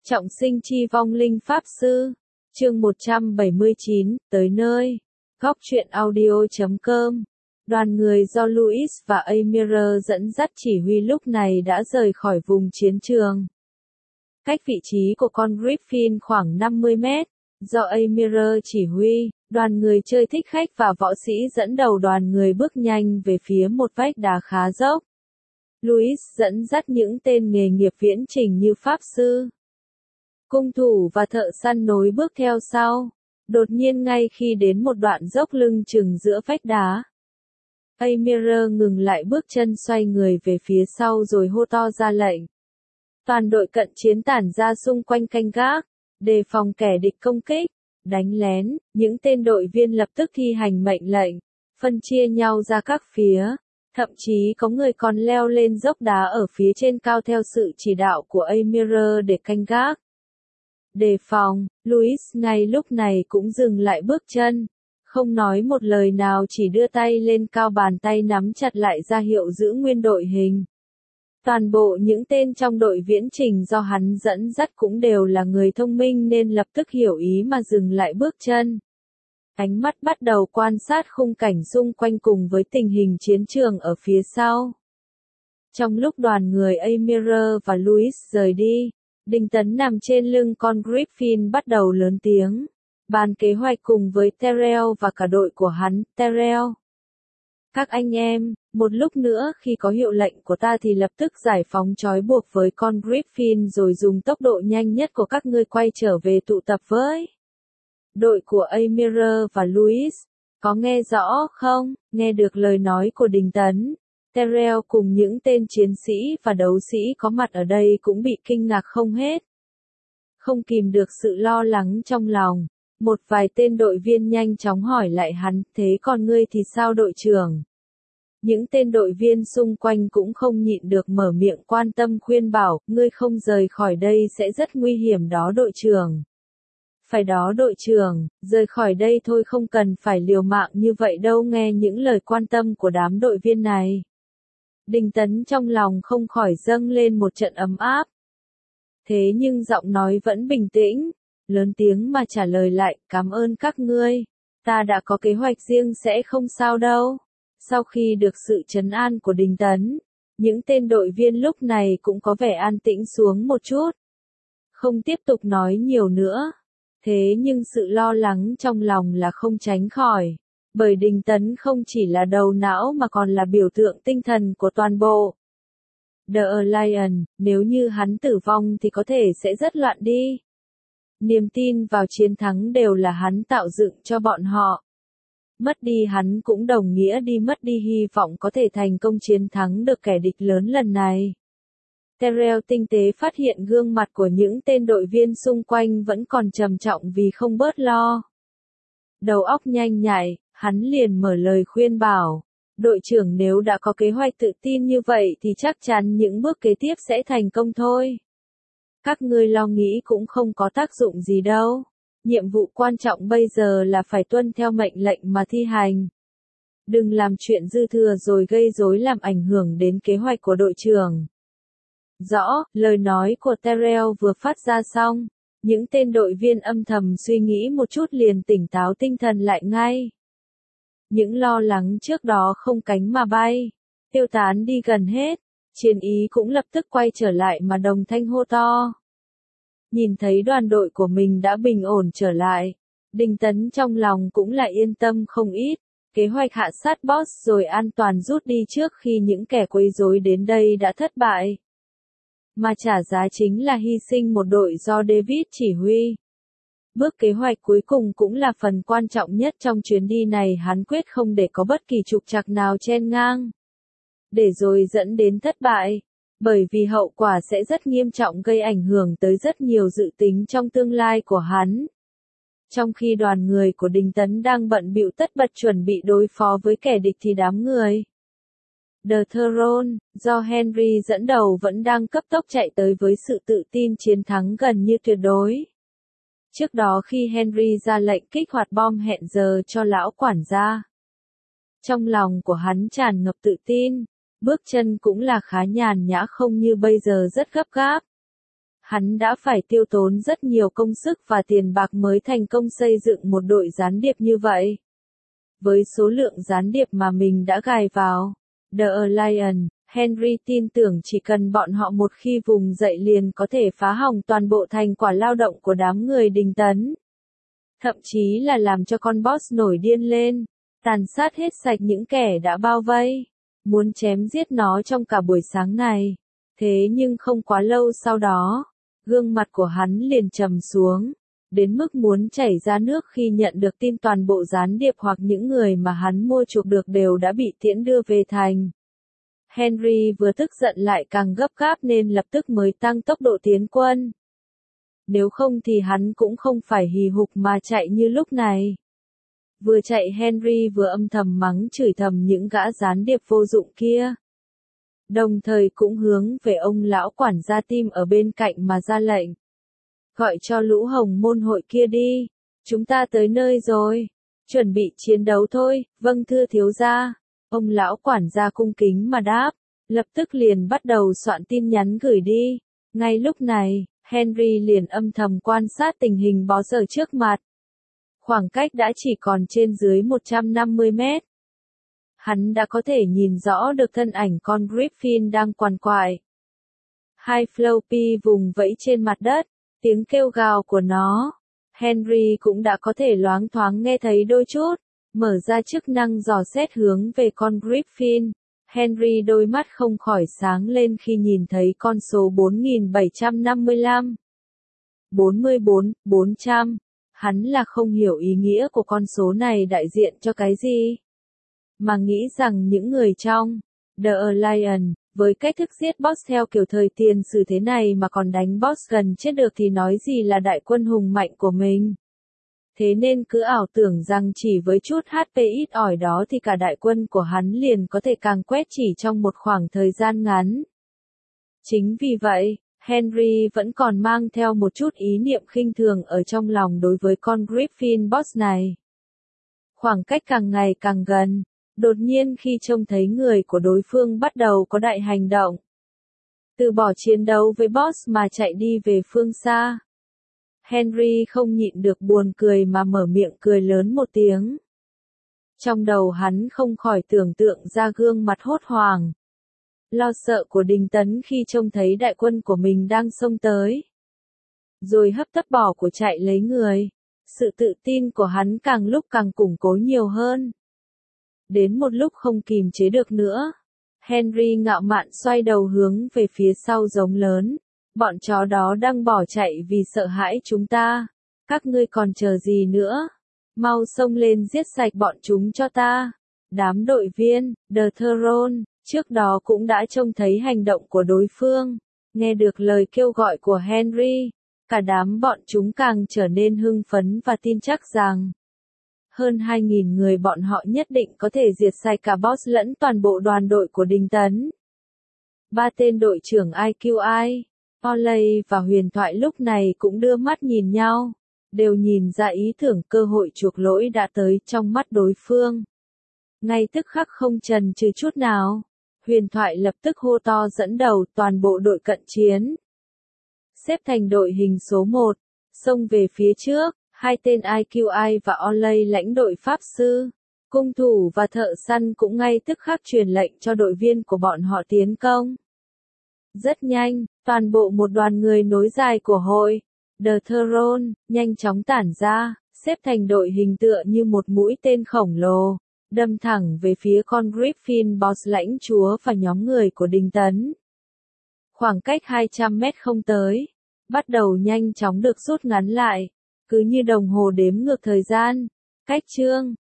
Trọng sinh chi vong linh pháp sư. Chương 179, tới nơi. Góc truyện audio.com. Đoàn người do Louis và Amir dẫn dắt chỉ huy lúc này đã rời khỏi vùng chiến trường. Cách vị trí của con Griffin khoảng 50 mét, do Amir chỉ huy, đoàn người chơi thích khách và võ sĩ dẫn đầu đoàn người bước nhanh về phía một vách đá khá dốc. Louis dẫn dắt những tên nghề nghiệp viễn trình như pháp sư, cung thủ và thợ săn nối bước theo sau. Đột nhiên ngay khi đến một đoạn dốc lưng chừng giữa vách đá, Amir ngừng lại bước chân, xoay người về phía sau rồi hô to ra lệnh. Toàn đội cận chiến tản ra xung quanh canh gác, đề phòng kẻ địch công kích, đánh lén. Những tên đội viên lập tức thi hành mệnh lệnh, phân chia nhau ra các phía. Thậm chí có người còn leo lên dốc đá ở phía trên cao theo sự chỉ đạo của Amir để canh gác. Đề phòng, Louis ngay lúc này cũng dừng lại bước chân, không nói một lời nào, chỉ đưa tay lên cao, bàn tay nắm chặt lại ra hiệu giữ nguyên đội hình. Toàn bộ những tên trong đội viễn trình do hắn dẫn dắt cũng đều là người thông minh nên lập tức hiểu ý mà dừng lại bước chân. Ánh mắt bắt đầu quan sát khung cảnh xung quanh cùng với tình hình chiến trường ở phía sau. Trong lúc đoàn người Amir và Louis rời đi, Đinh Tấn nằm trên lưng con Griffin bắt đầu lớn tiếng bàn kế hoạch cùng với Terrell và cả đội của hắn. Terrell: các anh em, một lúc nữa khi có hiệu lệnh của ta thì lập tức giải phóng trói buộc với con Griffin rồi dùng tốc độ nhanh nhất của các ngươi quay trở về tụ tập với đội của Amir và Louis. Có nghe rõ không? Nghe được lời nói của Đinh Tấn, Terrell cùng những tên chiến sĩ và đấu sĩ có mặt ở đây cũng bị kinh ngạc không hết. Không kìm được sự lo lắng trong lòng, một vài tên đội viên nhanh chóng hỏi lại hắn, thế còn ngươi thì sao đội trưởng? Những tên đội viên xung quanh cũng không nhịn được mở miệng quan tâm khuyên bảo, ngươi không rời khỏi đây sẽ rất nguy hiểm đó đội trưởng. Phải đó đội trưởng, rời khỏi đây thôi, không cần phải liều mạng như vậy đâu. Nghe những lời quan tâm của đám đội viên này, Đinh Tấn trong lòng không khỏi dâng lên một trận ấm áp. Thế nhưng giọng nói vẫn bình tĩnh, lớn tiếng mà trả lời lại, cảm ơn các ngươi, ta đã có kế hoạch riêng, sẽ không sao đâu. Sau khi được sự trấn an của Đinh Tấn, những tên đội viên lúc này cũng có vẻ an tĩnh xuống một chút, không tiếp tục nói nhiều nữa. Thế nhưng sự lo lắng trong lòng là không tránh khỏi, bởi Đinh Tấn không chỉ là đầu não mà còn là biểu tượng tinh thần của toàn bộ The Alliance. Nếu như hắn tử vong thì có thể sẽ rất loạn đi. Niềm tin vào chiến thắng đều là hắn tạo dựng cho bọn họ. Mất đi hắn cũng đồng nghĩa đi mất đi hy vọng có thể thành công chiến thắng được kẻ địch lớn lần này. Terrell tinh tế phát hiện gương mặt của những tên đội viên xung quanh vẫn còn trầm trọng vì không bớt lo. Đầu óc nhanh nhạy, hắn liền mở lời khuyên bảo, đội trưởng nếu đã có kế hoạch tự tin như vậy thì chắc chắn những bước kế tiếp sẽ thành công thôi. Các ngươi lo nghĩ cũng không có tác dụng gì đâu. Nhiệm vụ quan trọng bây giờ là phải tuân theo mệnh lệnh mà thi hành. Đừng làm chuyện dư thừa rồi gây rối làm ảnh hưởng đến kế hoạch của đội trưởng. Rõ, lời nói của Terrell vừa phát ra xong, những tên đội viên âm thầm suy nghĩ một chút liền tỉnh táo tinh thần lại ngay. Những lo lắng trước đó không cánh mà bay, tiêu tán đi gần hết, chiến ý cũng lập tức quay trở lại mà đồng thanh hô to. Nhìn thấy đoàn đội của mình đã bình ổn trở lại, Đinh Tấn trong lòng cũng lại yên tâm không ít. Kế hoạch hạ sát boss rồi an toàn rút đi trước khi những kẻ quấy rối đến đây đã thất bại. Mà trả giá chính là hy sinh một đội do David chỉ huy. Bước kế hoạch cuối cùng cũng là phần quan trọng nhất trong chuyến đi này, hắn quyết không để có bất kỳ trục trặc nào chen ngang, để rồi dẫn đến thất bại, bởi vì hậu quả sẽ rất nghiêm trọng, gây ảnh hưởng tới rất nhiều dự tính trong tương lai của hắn. Trong khi đoàn người của Đinh Tấn đang bận bịu tất bật chuẩn bị đối phó với kẻ địch thì đám người The Throne, do Henry dẫn đầu vẫn đang cấp tốc chạy tới với sự tự tin chiến thắng gần như tuyệt đối. Trước đó khi Henry ra lệnh kích hoạt bom hẹn giờ cho lão quản gia, trong lòng của hắn tràn ngập tự tin, bước chân cũng là khá nhàn nhã, không như bây giờ rất gấp gáp. Hắn đã phải tiêu tốn rất nhiều công sức và tiền bạc mới thành công xây dựng một đội gián điệp như vậy. Với số lượng gián điệp mà mình đã gài vào The Alliance, Henry tin tưởng chỉ cần bọn họ một khi vùng dậy liền có thể phá hỏng toàn bộ thành quả lao động của đám người Đình Tấn. Thậm chí là làm cho con boss nổi điên lên, tàn sát hết sạch những kẻ đã bao vây, muốn chém giết nó trong cả buổi sáng này. Thế nhưng không quá lâu sau đó, gương mặt của hắn liền trầm xuống, đến mức muốn chảy ra nước khi nhận được tin toàn bộ gián điệp hoặc những người mà hắn mua chuộc được đều đã bị tiễn đưa về thành. Henry vừa tức giận lại càng gấp gáp nên lập tức mới tăng tốc độ tiến quân. Nếu không thì hắn cũng không phải hì hục mà chạy như lúc này. Vừa chạy Henry vừa âm thầm mắng chửi thầm những gã gián điệp vô dụng kia. Đồng thời cũng hướng về ông lão quản gia Tim ở bên cạnh mà ra lệnh. Gọi cho lũ hồng môn hội kia đi, chúng ta tới nơi rồi, chuẩn bị chiến đấu thôi, vâng thưa thiếu gia. Ông lão quản gia cung kính mà đáp, lập tức liền bắt đầu soạn tin nhắn gửi đi. Ngay lúc này, Henry liền âm thầm quan sát tình hình bó giờ trước mặt. Khoảng cách đã chỉ còn trên dưới 150 mét. Hắn đã có thể nhìn rõ được thân ảnh con Griffin đang quằn quại. Hai Floppy vùng vẫy trên mặt đất, tiếng kêu gào của nó. Henry cũng đã có thể loáng thoáng nghe thấy đôi chút. Mở ra chức năng dò xét hướng về con Griffin. Henry đôi mắt không khỏi sáng lên khi nhìn thấy con số 4755. 400. Hắn là không hiểu ý nghĩa của con số này đại diện cho cái gì. Mà nghĩ rằng những người trong The Alliance, với cách thức giết boss theo kiểu thời tiền sử thế này mà còn đánh boss gần chết được thì nói gì là đại quân hùng mạnh của mình. Thế nên cứ ảo tưởng rằng chỉ với chút HP ít ỏi đó thì cả đại quân của hắn liền có thể càng quét chỉ trong một khoảng thời gian ngắn. Chính vì vậy, Henry vẫn còn mang theo một chút ý niệm khinh thường ở trong lòng đối với con Griffin boss này. Khoảng cách càng ngày càng gần, đột nhiên khi trông thấy người của đối phương bắt đầu có đại hành động. Từ bỏ chiến đấu với boss mà chạy đi về phương xa. Henry không nhịn được buồn cười mà mở miệng cười lớn một tiếng. Trong đầu hắn không khỏi tưởng tượng ra gương mặt hốt hoảng, lo sợ của Đình Tấn khi trông thấy đại quân của mình đang xông tới. Rồi hấp tấp bỏ của chạy lấy người. Sự tự tin của hắn càng lúc càng củng cố nhiều hơn. Đến một lúc không kìm chế được nữa, Henry ngạo mạn xoay đầu hướng về phía sau giống lớn. Bọn chó đó đang bỏ chạy vì sợ hãi chúng ta. Các ngươi còn chờ gì nữa? Mau xông lên giết sạch bọn chúng cho ta. Đám đội viên, The Throne, trước đó cũng đã trông thấy hành động của đối phương. Nghe được lời kêu gọi của Henry, cả đám bọn chúng càng trở nên hưng phấn và tin chắc rằng hơn 2.000 người bọn họ nhất định có thể diệt sạch cả boss lẫn toàn bộ đoàn đội của Đình Tấn. Ba tên đội trưởng IQI, Olay và Huyền Thoại lúc này cũng đưa mắt nhìn nhau, đều nhìn ra ý tưởng cơ hội chuộc lỗi đã tới trong mắt đối phương. Ngay tức khắc không chần chừ chút nào, Huyền Thoại lập tức hô to dẫn đầu toàn bộ đội cận chiến. Xếp thành đội hình số 1, xông về phía trước, hai tên IQI và Olay lãnh đội pháp sư, cung thủ và thợ săn cũng ngay tức khắc truyền lệnh cho đội viên của bọn họ tiến công. Rất nhanh, toàn bộ một đoàn người nối dài của hội, The Throne, nhanh chóng tản ra, xếp thành đội hình tựa như một mũi tên khổng lồ, đâm thẳng về phía con Griffin boss lãnh chúa và nhóm người của Đình Tấn. Khoảng cách 200 mét không tới, bắt đầu nhanh chóng được rút ngắn lại, cứ như đồng hồ đếm ngược thời gian. Cách chương